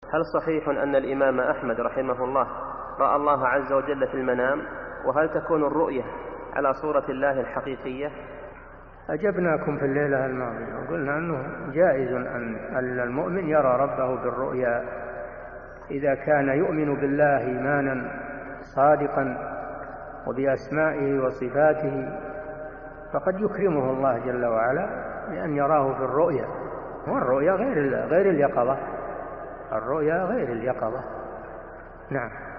هل صحيح أن الإمام أحمد رحمه الله رأى الله عز وجل في المنام؟ وهل تكون الرؤية على صورة الله الحقيقية؟ أجبناكم في الليلة الماضية وقلنا أنه جائز أن المؤمن يرى ربه بالرؤيا إذا كان يؤمن بالله إيمانا صادقا وبأسمائه وصفاته، فقد يكرمه الله جل وعلا بأن يراه في الرؤيا. والرؤيا غير اليقظة، الرؤيا غير اليقظة. نعم.